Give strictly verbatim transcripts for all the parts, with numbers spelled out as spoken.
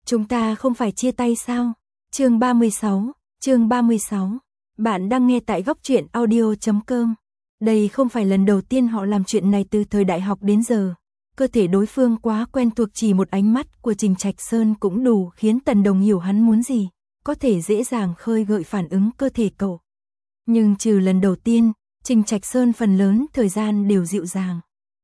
Chúng ta không phải chia tay sao? Chương ba mươi sáu, chương ba mươi sáu. Bạn đang nghe tại góc truyện audio chấm com. Đây không phải lần đầu tiên họ làm chuyện này từ thời đại học đến giờ. Cơ thể đối phương quá quen thuộc, chỉ một ánh mắt của Trình Trạch Sơn cũng đủ khiến Tần Đồng hiểu hắn muốn gì, có thể dễ dàng khơi gợi phản ứng cơ thể cậu. Nhưng trừ lần đầu tiên, Trình Trạch Sơn phần lớn thời gian đều dịu dàng.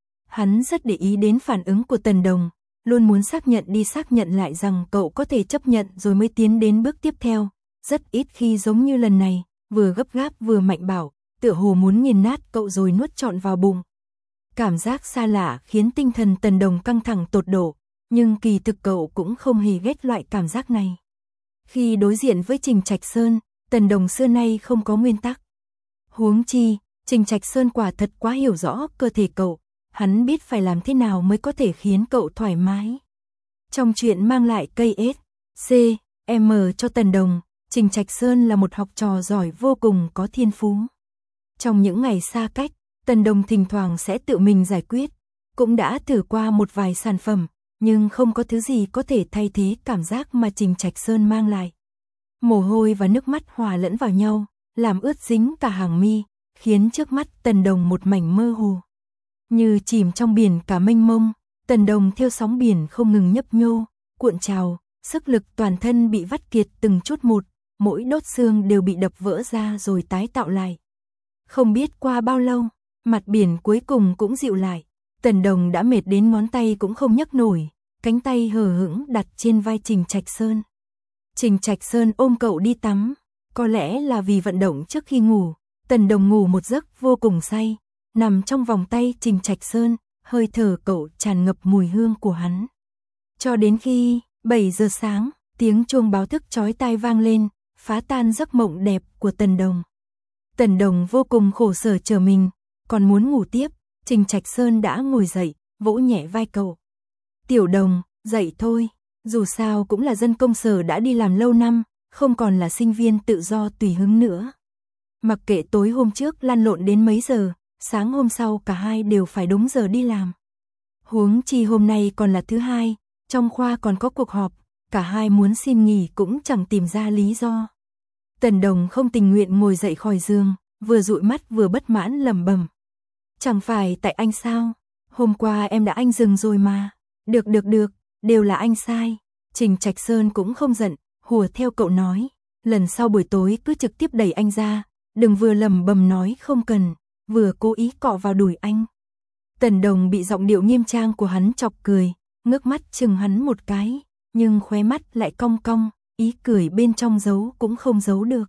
Hắn rất để ý đến phản ứng của Tần Đồng, luôn muốn xác nhận đi xác nhận lại rằng cậu có thể chấp nhận rồi mới tiến đến bước tiếp theo, rất ít khi giống như lần này, vừa gấp gáp vừa mạnh bảo, tựa hồ muốn nghiền nát cậu rồi nuốt trọn vào bụng. Cảm giác xa lạ khiến tinh thần Tần Đồng căng thẳng tột độ, nhưng kỳ thực cậu cũng không hề ghét loại cảm giác này. Khi đối diện với Trình Trạch Sơn, Tần Đồng xưa nay không có nguyên tắc. Huống chi, Trình Trạch Sơn quả thật quá hiểu rõ cơ thể cậu, hắn biết phải làm thế nào mới có thể khiến cậu thoải mái. Trong chuyện mang lại cây ét xê em cho Tần Đồng, Trình Trạch Sơn là một học trò giỏi vô cùng có thiên phú. Trong những ngày xa cách, Tần Đồng thỉnh thoảng sẽ tự mình giải quyết, cũng đã thử qua một vài sản phẩm, nhưng không có thứ gì có thể thay thế cảm giác mà Trình Trạch Sơn mang lại. Mồ hôi và nước mắt hòa lẫn vào nhau, làm ướt dính cả hàng mi, khiến trước mắt Tần Đồng một mảnh mơ hồ. Như chìm trong biển cả mênh mông, Tần Đồng theo sóng biển không ngừng nhấp nhô, cuộn trào, sức lực toàn thân bị vắt kiệt từng chút một, mỗi đốt xương đều bị đập vỡ ra rồi tái tạo lại. Không biết qua bao lâu, mặt biển cuối cùng cũng dịu lại, Tần Đồng đã mệt đến ngón tay cũng không nhấc nổi, cánh tay hờ hững đặt trên vai Trình Trạch Sơn. Trình Trạch Sơn ôm cậu đi tắm, có lẽ là vì vận động trước khi ngủ, Tần Đồng ngủ một giấc vô cùng say, nằm trong vòng tay Trình Trạch Sơn, hơi thở cậu tràn ngập mùi hương của hắn. Cho đến khi bảy giờ sáng, tiếng chuông báo thức chói tai vang lên, phá tan giấc mộng đẹp của Tần Đồng. Tần Đồng vô cùng khổ sở chờ mình, còn muốn ngủ tiếp, Trình Trạch Sơn đã ngồi dậy, vỗ nhẹ vai cậu. Tiểu Đồng, dậy thôi, dù sao cũng là dân công sở đã đi làm lâu năm, không còn là sinh viên tự do tùy hứng nữa. Mặc kệ tối hôm trước lăn lộn đến mấy giờ, sáng hôm sau cả hai đều phải đúng giờ đi làm. Huống chi hôm nay còn là thứ hai, trong khoa còn có cuộc họp, cả hai muốn xin nghỉ cũng chẳng tìm ra lý do. Tần Đồng không tình nguyện ngồi dậy khỏi giường, vừa dụi mắt vừa bất mãn lẩm bẩm. Chẳng phải tại anh sao? Hôm qua em đã anh dừng rồi mà. Được được được, đều là anh sai. Trình Trạch Sơn cũng không giận, hùa theo cậu nói. Lần sau buổi tối cứ trực tiếp đẩy anh ra, đừng vừa lẩm bẩm nói không cần, vừa cố ý cọ vào đùi anh. Tần Đồng bị giọng điệu nghiêm trang của hắn chọc cười, ngước mắt chừng hắn một cái, nhưng khóe mắt lại cong cong, ý cười bên trong giấu cũng không giấu được.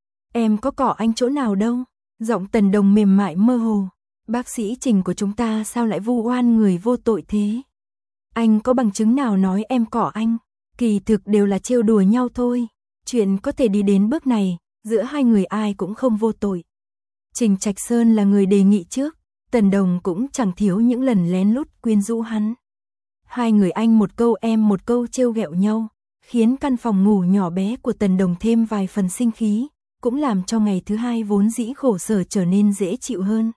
Em có cọ anh chỗ nào đâu? Giọng Tần Đồng mềm mại mơ hồ. Bác sĩ Trình của chúng ta sao lại vu oan người vô tội thế? Anh có bằng chứng nào nói em cọ anh? Kỳ thực đều là trêu đùa nhau thôi. Chuyện có thể đi đến bước này, giữa hai người ai cũng không vô tội. Trình Trạch Sơn là người đề nghị trước, Tần Đồng cũng chẳng thiếu những lần lén lút quyến rũ hắn. Hai người anh một câu em một câu trêu ghẹo nhau, khiến căn phòng ngủ nhỏ bé của Tần Đồng thêm vài phần sinh khí, cũng làm cho ngày thứ hai vốn dĩ khổ sở trở nên dễ chịu hơn.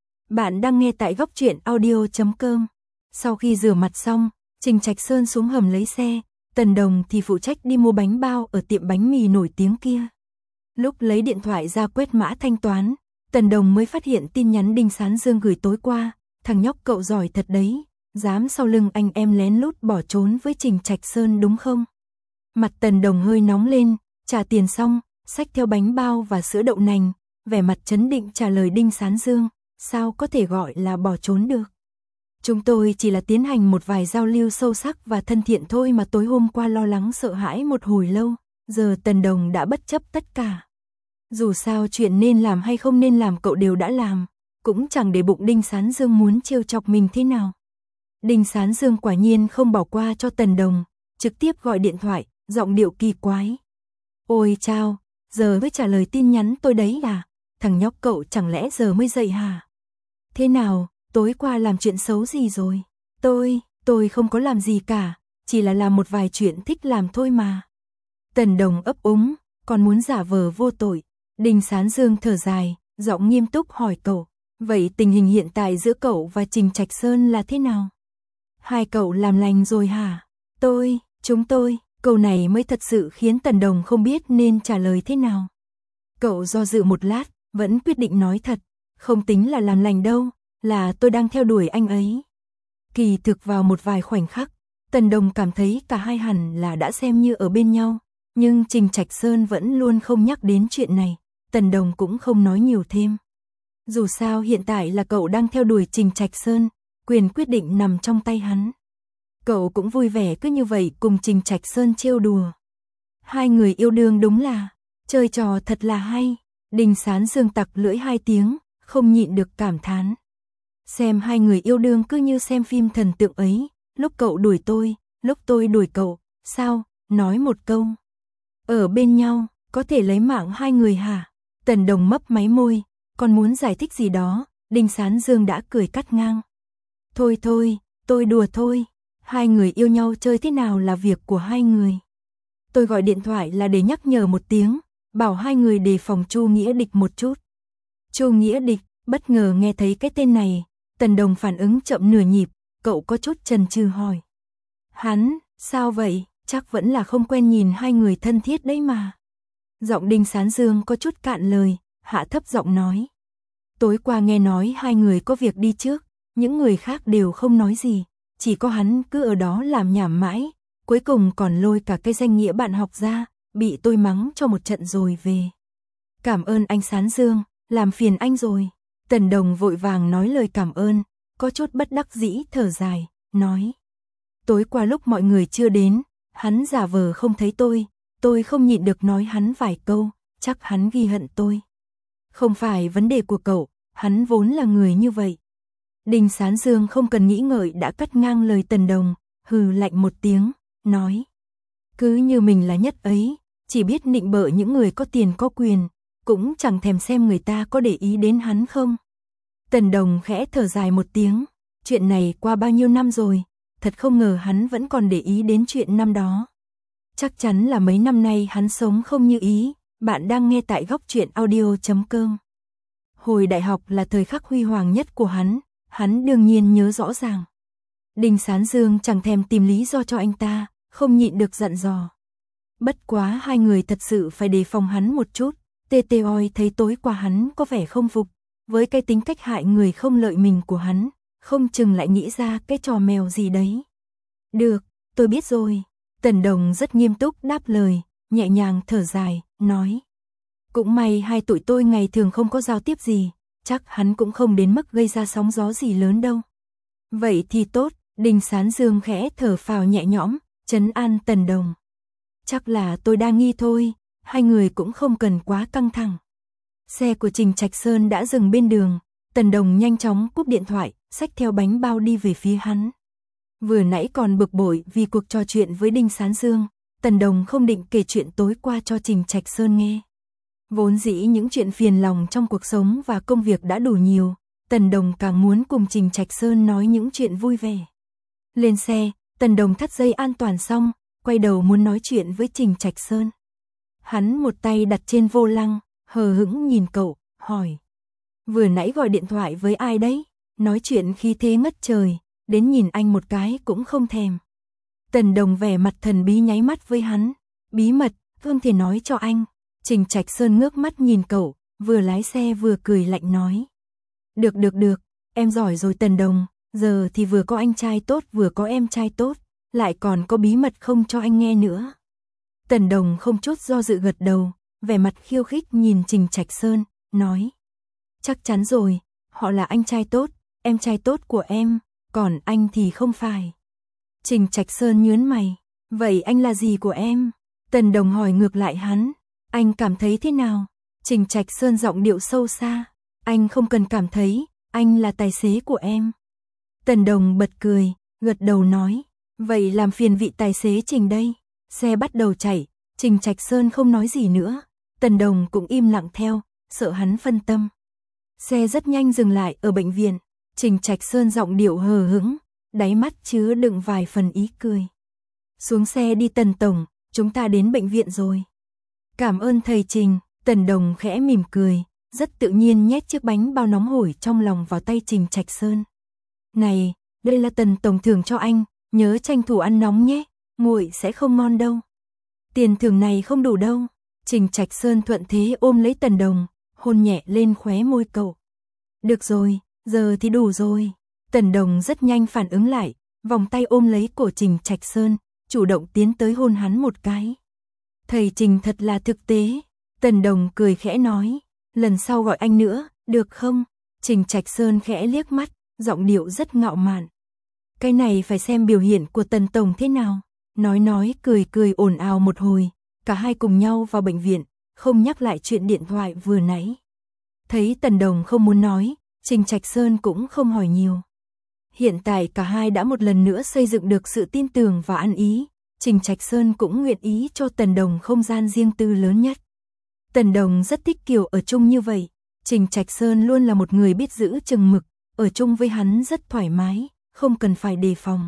Bạn đang nghe tại góc truyện audio chấm com. Sau khi rửa mặt xong, Trình Trạch Sơn xuống hầm lấy xe, Tần Đồng thì phụ trách đi mua bánh bao ở tiệm bánh mì nổi tiếng kia. Lúc lấy điện thoại ra quét mã thanh toán, Tần Đồng mới phát hiện tin nhắn Đinh Sán Dương gửi tối qua, thằng nhóc cậu giỏi thật đấy, dám sau lưng anh em lén lút bỏ trốn với Trình Trạch Sơn đúng không? Mặt Tần Đồng hơi nóng lên, trả tiền xong, xách theo bánh bao và sữa đậu nành, vẻ mặt trấn định trả lời Đinh Sán Dương, sao có thể gọi là bỏ trốn được. Chúng tôi chỉ là tiến hành một vài giao lưu sâu sắc và thân thiện thôi mà tối hôm qua lo lắng sợ hãi một hồi lâu, giờ Tần Đồng đã bất chấp tất cả. Dù sao chuyện nên làm hay không nên làm cậu đều đã làm, cũng chẳng để bụng Đinh Sán Dương muốn trêu chọc mình thế nào. Đinh Sán Dương quả nhiên không bỏ qua cho Tần Đồng, trực tiếp gọi điện thoại, giọng điệu kỳ quái. Ôi chao, giờ mới trả lời tin nhắn tôi đấy à? Thằng nhóc cậu chẳng lẽ giờ mới dậy hả? Thế nào, tối qua làm chuyện xấu gì rồi? Tôi, tôi không có làm gì cả, chỉ là làm một vài chuyện thích làm thôi mà. Tần Đồng ấp úng, còn muốn giả vờ vô tội. Đinh Sán Dương thở dài, giọng nghiêm túc hỏi cậu, vậy tình hình hiện tại giữa cậu và Trình Trạch Sơn là thế nào? Hai cậu làm lành rồi hả? Tôi, chúng tôi, Câu này mới thật sự khiến Tần Đồng không biết nên trả lời thế nào. Cậu do dự một lát, vẫn quyết định nói thật, không tính là làm lành đâu, là tôi đang theo đuổi anh ấy. Kỳ thực vào một vài khoảnh khắc, Tần Đồng cảm thấy cả hai hẳn là đã xem như ở bên nhau, nhưng Trình Trạch Sơn vẫn luôn không nhắc đến chuyện này, Tần Đồng cũng không nói nhiều thêm. Dù sao hiện tại là cậu đang theo đuổi Trình Trạch Sơn, quyền quyết định nằm trong tay hắn. Cậu cũng vui vẻ cứ như vậy cùng Trình Trạch Sơn trêu đùa. Hai người yêu đương đúng là, chơi trò thật là hay. Đinh Sán Dương tặc lưỡi hai tiếng, không nhịn được cảm thán. Xem hai người yêu đương cứ như xem phim thần tượng ấy, lúc cậu đuổi tôi, lúc tôi đuổi cậu, sao, nói một câu. Ở bên nhau, có thể lấy mạng hai người hả? Tần Đồng mấp máy môi, còn muốn giải thích gì đó, Đinh Sán Dương đã cười cắt ngang. Thôi thôi, tôi đùa thôi, hai người yêu nhau chơi thế nào là việc của hai người. Tôi gọi điện thoại là để nhắc nhở một tiếng, bảo hai người đề phòng Chu Nghĩa Địch một chút. Chu Nghĩa Địch, bất ngờ nghe thấy cái tên này, Tần Đồng phản ứng chậm nửa nhịp, cậu có chút chần chừ hỏi. Hắn, sao vậy, chắc vẫn là không quen nhìn hai người thân thiết đấy mà. Giọng Đinh Sán Dương có chút cạn lời, hạ thấp giọng nói. Tối qua nghe nói hai người có việc đi trước, những người khác đều không nói gì, chỉ có hắn cứ ở đó làm nhảm mãi, cuối cùng còn lôi cả cái danh nghĩa bạn học ra, bị tôi mắng cho một trận rồi về. Cảm ơn anh Sán Dương, làm phiền anh rồi. Tần Đồng vội vàng nói lời cảm ơn, có chút bất đắc dĩ thở dài, nói. Tối qua lúc mọi người chưa đến, hắn giả vờ không thấy tôi, tôi không nhịn được nói hắn vài câu, chắc hắn ghi hận tôi. Không phải vấn đề của cậu, hắn vốn là người như vậy. Đinh Sán Dương không cần nghĩ ngợi đã cắt ngang lời Tần Đồng, hừ lạnh một tiếng, nói. Cứ như mình là nhất ấy, chỉ biết nịnh bợ những người có tiền có quyền, cũng chẳng thèm xem người ta có để ý đến hắn không. Tần Đồng khẽ thở dài một tiếng, chuyện này qua bao nhiêu năm rồi, thật không ngờ hắn vẫn còn để ý đến chuyện năm đó. Chắc chắn là mấy năm nay hắn sống không như ý. Bạn đang nghe tại góc truyện audio chấm com. Hồi đại học là thời khắc huy hoàng nhất của hắn, hắn đương nhiên nhớ rõ ràng. Đinh Sán Dương chẳng thèm tìm lý do cho anh ta, không nhịn được dặn dò. Bất quá hai người thật sự phải đề phòng hắn một chút, Tê Tê Oi thấy tối qua hắn có vẻ không phục, với cái tính cách hại người không lợi mình của hắn, không chừng lại nghĩ ra cái trò mèo gì đấy. Được, tôi biết rồi. Tần Đồng rất nghiêm túc đáp lời, nhẹ nhàng thở dài, nói. Cũng may hai tụi tôi ngày thường không có giao tiếp gì, chắc hắn cũng không đến mức gây ra sóng gió gì lớn đâu. Vậy thì tốt, Đinh Sán Dương khẽ thở phào nhẹ nhõm, trấn an Tần Đồng. Chắc là tôi đang nghi thôi, hai người cũng không cần quá căng thẳng. Xe của Trình Trạch Sơn đã dừng bên đường, Tần Đồng nhanh chóng cúp điện thoại, xách theo bánh bao đi về phía hắn. Vừa nãy còn bực bội vì cuộc trò chuyện với Đinh Sán Dương, Tần Đồng không định kể chuyện tối qua cho Trình Trạch Sơn nghe. Vốn dĩ những chuyện phiền lòng trong cuộc sống và công việc đã đủ nhiều, Tần Đồng càng muốn cùng Trình Trạch Sơn nói những chuyện vui vẻ. Lên xe, Tần Đồng thắt dây an toàn xong, quay đầu muốn nói chuyện với Trình Trạch Sơn. Hắn một tay đặt trên vô lăng, hờ hững nhìn cậu, hỏi. Vừa nãy gọi điện thoại với ai đấy? Nói chuyện khi thế ngất trời, đến nhìn anh một cái cũng không thèm. Tần Đồng vẻ mặt thần bí nháy mắt với hắn. Bí mật, không thể nói cho anh. Trình Trạch Sơn ngước mắt nhìn cậu, vừa lái xe vừa cười lạnh nói. Được được được, em giỏi rồi Tần Đồng, giờ thì vừa có anh trai tốt vừa có em trai tốt, lại còn có bí mật không cho anh nghe nữa. Tần Đồng không chút do dự gật đầu, vẻ mặt khiêu khích nhìn Trình Trạch Sơn, nói. Chắc chắn rồi, họ là anh trai tốt, em trai tốt của em, còn anh thì không phải. Trình Trạch Sơn nhướng mày, vậy anh là gì của em? Tần Đồng hỏi ngược lại hắn, anh cảm thấy thế nào? Trình Trạch Sơn giọng điệu sâu xa, anh không cần cảm thấy, anh là tài xế của em. Tần Đồng bật cười, gật đầu nói, vậy làm phiền vị tài xế Trình đây. Xe bắt đầu chạy, Trình Trạch Sơn không nói gì nữa, Tần Đồng cũng im lặng theo, sợ hắn phân tâm. Xe rất nhanh dừng lại ở bệnh viện, Trình Trạch Sơn giọng điệu hờ hững, đáy mắt chứa đựng vài phần ý cười. Xuống xe đi Tần Tổng, chúng ta đến bệnh viện rồi. Cảm ơn thầy Trình, Tần Đồng khẽ mỉm cười, rất tự nhiên nhét chiếc bánh bao nóng hổi trong lòng vào tay Trình Trạch Sơn. Này, đây là Tần Tổng thưởng cho anh, nhớ tranh thủ ăn nóng nhé, nguội sẽ không ngon đâu. Tiền thưởng này không đủ đâu. Trình Trạch Sơn thuận thế ôm lấy Tần Đồng, hôn nhẹ lên khóe môi cậu. Được rồi, giờ thì đủ rồi. Tần Đồng rất nhanh phản ứng lại, vòng tay ôm lấy cổ Trình Trạch Sơn, chủ động tiến tới hôn hắn một cái. Thầy Trình thật là thực tế. Tần Đồng cười khẽ nói, lần sau gọi anh nữa, được không? Trình Trạch Sơn khẽ liếc mắt, giọng điệu rất ngạo mạn. Cái này phải xem biểu hiện của Tần Tổng thế nào. Nói nói cười cười ồn ào một hồi, cả hai cùng nhau vào bệnh viện, không nhắc lại chuyện điện thoại vừa nãy. Thấy Tần Đồng không muốn nói, Trình Trạch Sơn cũng không hỏi nhiều. Hiện tại cả hai đã một lần nữa xây dựng được sự tin tưởng và ăn ý, Trình Trạch Sơn cũng nguyện ý cho Tần Đồng không gian riêng tư lớn nhất. Tần Đồng rất thích kiểu ở chung như vậy, Trình Trạch Sơn luôn là một người biết giữ chừng mực, ở chung với hắn rất thoải mái, không cần phải đề phòng.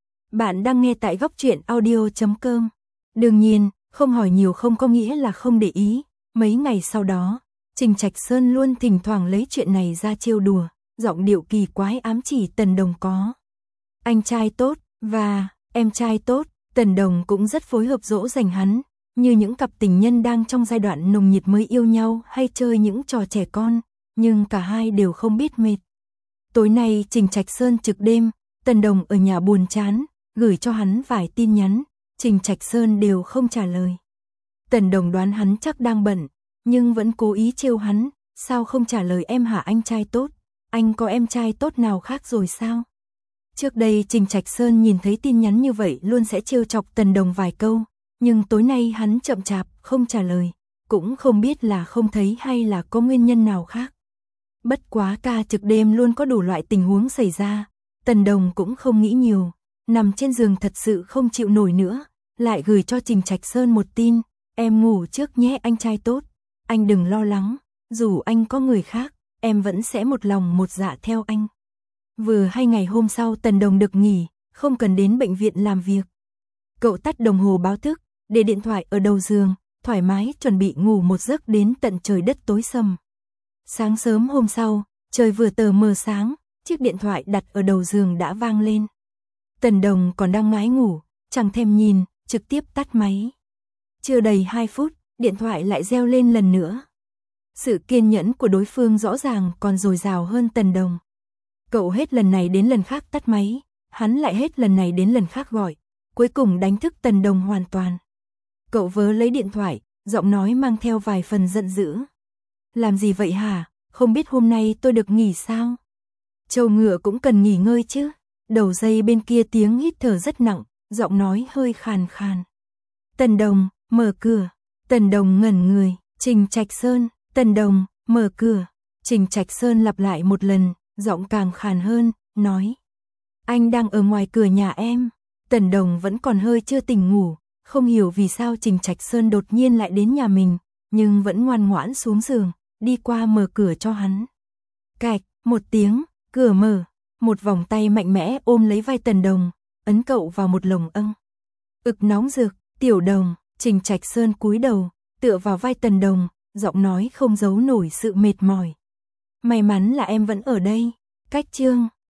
Bạn đang nghe tại góc truyện audio chấm com. Đương nhiên, không hỏi nhiều không có nghĩa là không để ý. Mấy ngày sau đó, Trình Trạch Sơn luôn thỉnh thoảng lấy chuyện này ra trêu đùa, giọng điệu kỳ quái ám chỉ Tần Đồng có anh trai tốt và em trai tốt. Tần Đồng cũng rất phối hợp dỗ dành hắn, như những cặp tình nhân đang trong giai đoạn nồng nhiệt mới yêu nhau hay chơi những trò trẻ con, nhưng cả hai đều không biết mệt. Tối nay Trình Trạch Sơn trực đêm, Tần Đồng ở nhà buồn chán, gửi cho hắn vài tin nhắn, Trình Trạch Sơn đều không trả lời. Tần Đồng đoán hắn chắc đang bận, nhưng vẫn cố ý trêu hắn, sao không trả lời em hả anh trai tốt, anh có em trai tốt nào khác rồi sao? Trước đây Trình Trạch Sơn nhìn thấy tin nhắn như vậy luôn sẽ trêu chọc Tần Đồng vài câu, nhưng tối nay hắn chậm chạp, không trả lời, cũng không biết là không thấy hay là có nguyên nhân nào khác. Bất quá ca trực đêm luôn có đủ loại tình huống xảy ra, Tần Đồng cũng không nghĩ nhiều, nằm trên giường thật sự không chịu nổi nữa, lại gửi cho Trình Trạch Sơn một tin, em ngủ trước nhé anh trai tốt, anh đừng lo lắng, dù anh có người khác, em vẫn sẽ một lòng một dạ theo anh. Vừa hai ngày hôm sau Tần Đồng được nghỉ, không cần đến bệnh viện làm việc. Cậu tắt đồng hồ báo thức, để điện thoại ở đầu giường, thoải mái chuẩn bị ngủ một giấc đến tận trời đất tối sầm. Sáng sớm hôm sau, trời vừa tờ mờ sáng, chiếc điện thoại đặt ở đầu giường đã vang lên. Tần Đồng còn đang ngái ngủ, chẳng thèm nhìn, trực tiếp tắt máy. Chưa đầy hai phút, điện thoại lại reo lên lần nữa. Sự kiên nhẫn của đối phương rõ ràng còn dồi dào hơn Tần Đồng. Cậu hết lần này đến lần khác tắt máy, hắn lại hết lần này đến lần khác gọi, cuối cùng đánh thức Tần Đồng hoàn toàn. Cậu vớ lấy điện thoại, giọng nói mang theo vài phần giận dữ. Làm gì vậy hả, không biết hôm nay tôi được nghỉ sao? Trâu ngựa cũng cần nghỉ ngơi chứ. Đầu dây bên kia tiếng hít thở rất nặng, giọng nói hơi khàn khàn. Tần Đồng, mở cửa. Tần Đồng ngẩn người, Trình Trạch Sơn, Tần Đồng, mở cửa. Trình Trạch Sơn lặp lại một lần, giọng càng khàn hơn, nói. Anh đang ở ngoài cửa nhà em. Tần Đồng vẫn còn hơi chưa tỉnh ngủ, không hiểu vì sao Trình Trạch Sơn đột nhiên lại đến nhà mình, nhưng vẫn ngoan ngoãn xuống giường, đi qua mở cửa cho hắn. Cạch, một tiếng, cửa mở, một vòng tay mạnh mẽ ôm lấy vai Tần Đồng, ấn cậu vào một lồng âng. Ực nóng rực, Tiểu Đồng. Trình Trạch Sơn cúi đầu, tựa vào vai Tần Đồng, giọng nói không giấu nổi sự mệt mỏi. May mắn là em vẫn ở đây. Cách chương